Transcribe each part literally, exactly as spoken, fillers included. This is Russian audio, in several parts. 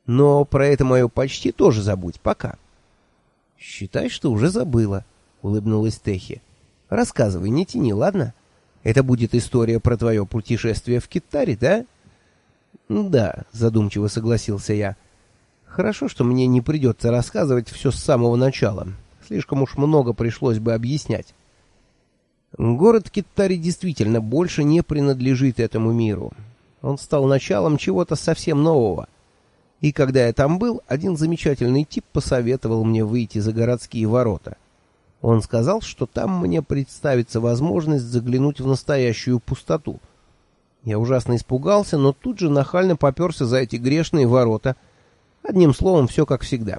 Но про это мое почти тоже забудь, пока. Считай, что уже забыла, улыбнулась Техи. Рассказывай, не тяни, ладно? Это будет история про твое путешествие в Китаре, да? Да, задумчиво согласился я. Хорошо, что мне не придется рассказывать все с самого начала. Слишком уж много пришлось бы объяснять. Город Китари действительно больше не принадлежит этому миру. Он стал началом чего-то совсем нового. И когда я там был, один замечательный тип посоветовал мне выйти за городские ворота. Он сказал, что там мне представится возможность заглянуть в настоящую пустоту. Я ужасно испугался, но тут же нахально попёрся за эти грешные ворота. Одним словом, все как всегда.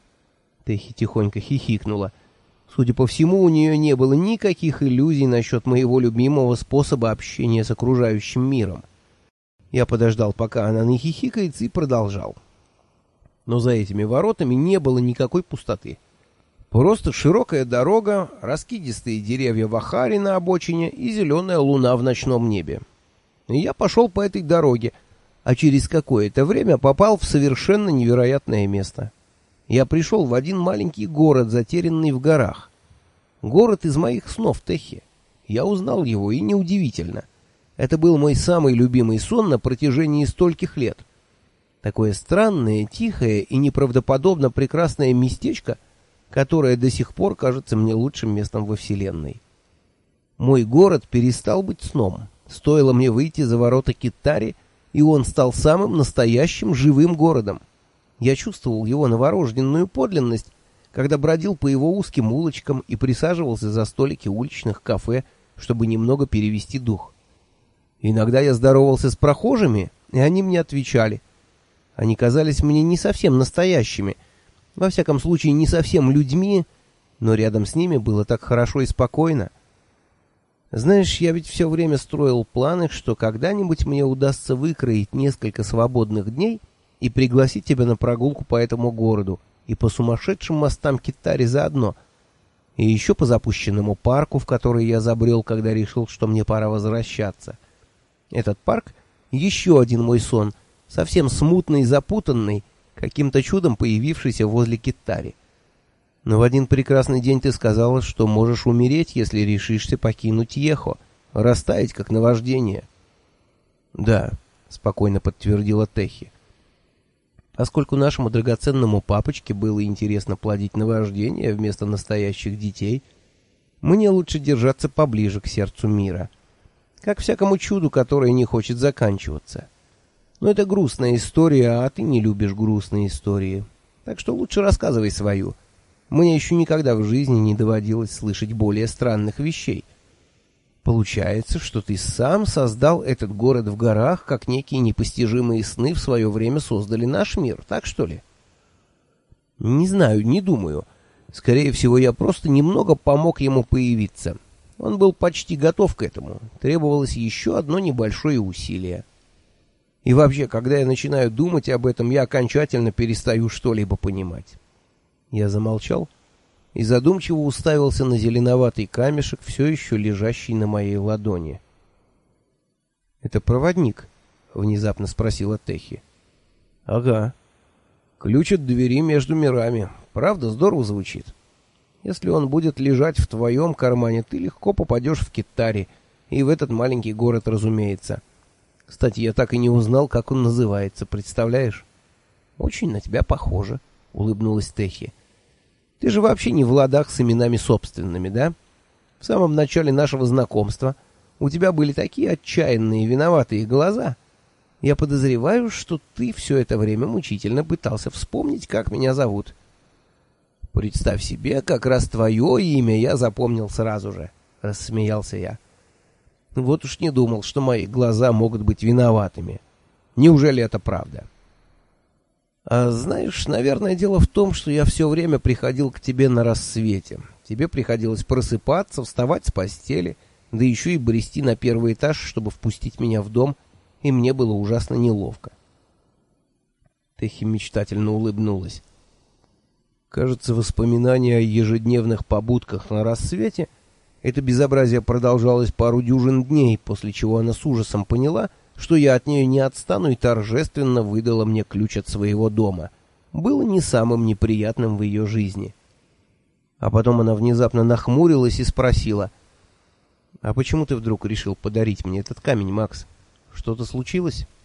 Техи тихонько хихикнула. Судя по всему, у нее не было никаких иллюзий насчет моего любимого способа общения с окружающим миром. Я подождал, пока она не хихикает, и продолжал. Но за этими воротами не было никакой пустоты. Просто широкая дорога, раскидистые деревья в ахаре на обочине и зеленая луна в ночном небе. И я пошел по этой дороге, а через какое-то время попал в совершенно невероятное место. Я пришел в один маленький город, затерянный в горах. Город из моих снов, Техи. Я узнал его, и неудивительно. Это был мой самый любимый сон на протяжении стольких лет. Такое странное, тихое и неправдоподобно прекрасное местечко, которое до сих пор кажется мне лучшим местом во Вселенной. Мой город перестал быть сном. Стоило мне выйти за ворота Китари, и он стал самым настоящим живым городом. Я чувствовал его новорожденную подлинность, когда бродил по его узким улочкам и присаживался за столики уличных кафе, чтобы немного перевести дух. Иногда я здоровался с прохожими, и они мне отвечали. Они казались мне не совсем настоящими, во всяком случае не совсем людьми, но рядом с ними было так хорошо и спокойно. Знаешь, я ведь все время строил планы, что когда-нибудь мне удастся выкроить несколько свободных дней и пригласить тебя на прогулку по этому городу и по сумасшедшим мостам Китари заодно, и еще по запущенному парку, в который я забрел, когда решил, что мне пора возвращаться. Этот парк — еще один мой сон, совсем смутный и запутанный, каким-то чудом появившийся возле Китари. Но в один прекрасный день ты сказала, что можешь умереть, если решишься покинуть Ехо, растаять как наваждение. — Да, — спокойно подтвердила Техи. Поскольку нашему драгоценному папочке было интересно плодить наваждения вместо настоящих детей, мне лучше держаться поближе к сердцу мира. Как всякому чуду, которое не хочет заканчиваться. Но это грустная история, а ты не любишь грустные истории. Так что лучше рассказывай свою. Мне еще никогда в жизни не доводилось слышать более странных вещей. Получается, что ты сам создал этот город в горах, как некие непостижимые сны в свое время создали наш мир, так что ли? Не знаю, не думаю. Скорее всего, я просто немного помог ему появиться. Он был почти готов к этому. Требовалось еще одно небольшое усилие. И вообще, когда я начинаю думать об этом, я окончательно перестаю что-либо понимать. Я замолчал и задумчиво уставился на зеленоватый камешек, все еще лежащий на моей ладони. — Это проводник? — внезапно спросила Техи. — Ага. Ключ от двери между мирами. Правда, здорово звучит. Если он будет лежать в твоем кармане, ты легко попадешь в Китари, и в этот маленький город, разумеется. Кстати, я так и не узнал, как он называется, представляешь? — Очень на тебя похоже, — улыбнулась Техи. — Ты же вообще не в ладах с именами собственными, да? В самом начале нашего знакомства у тебя были такие отчаянные виноватые глаза. Я подозреваю, что ты все это время мучительно пытался вспомнить, как меня зовут. — Представь себе, как раз твое имя я запомнил сразу же, — рассмеялся я. Вот уж не думал, что мои глаза могут быть виноватыми. Неужели это правда? А знаешь, наверное, дело в том, что я все время приходил к тебе на рассвете. Тебе приходилось просыпаться, вставать с постели, да еще и брести на первый этаж, чтобы впустить меня в дом, и мне было ужасно неловко. Техи мечтательно улыбнулась. Кажется, воспоминания о ежедневных побудках на рассвете — это безобразие продолжалось пару дюжин дней, после чего она с ужасом поняла, что я от нее не отстану, и торжественно выдала мне ключ от своего дома, было не самым неприятным в ее жизни. А потом она внезапно нахмурилась и спросила: «А почему ты вдруг решил подарить мне этот камень, Макс? Что-то случилось?»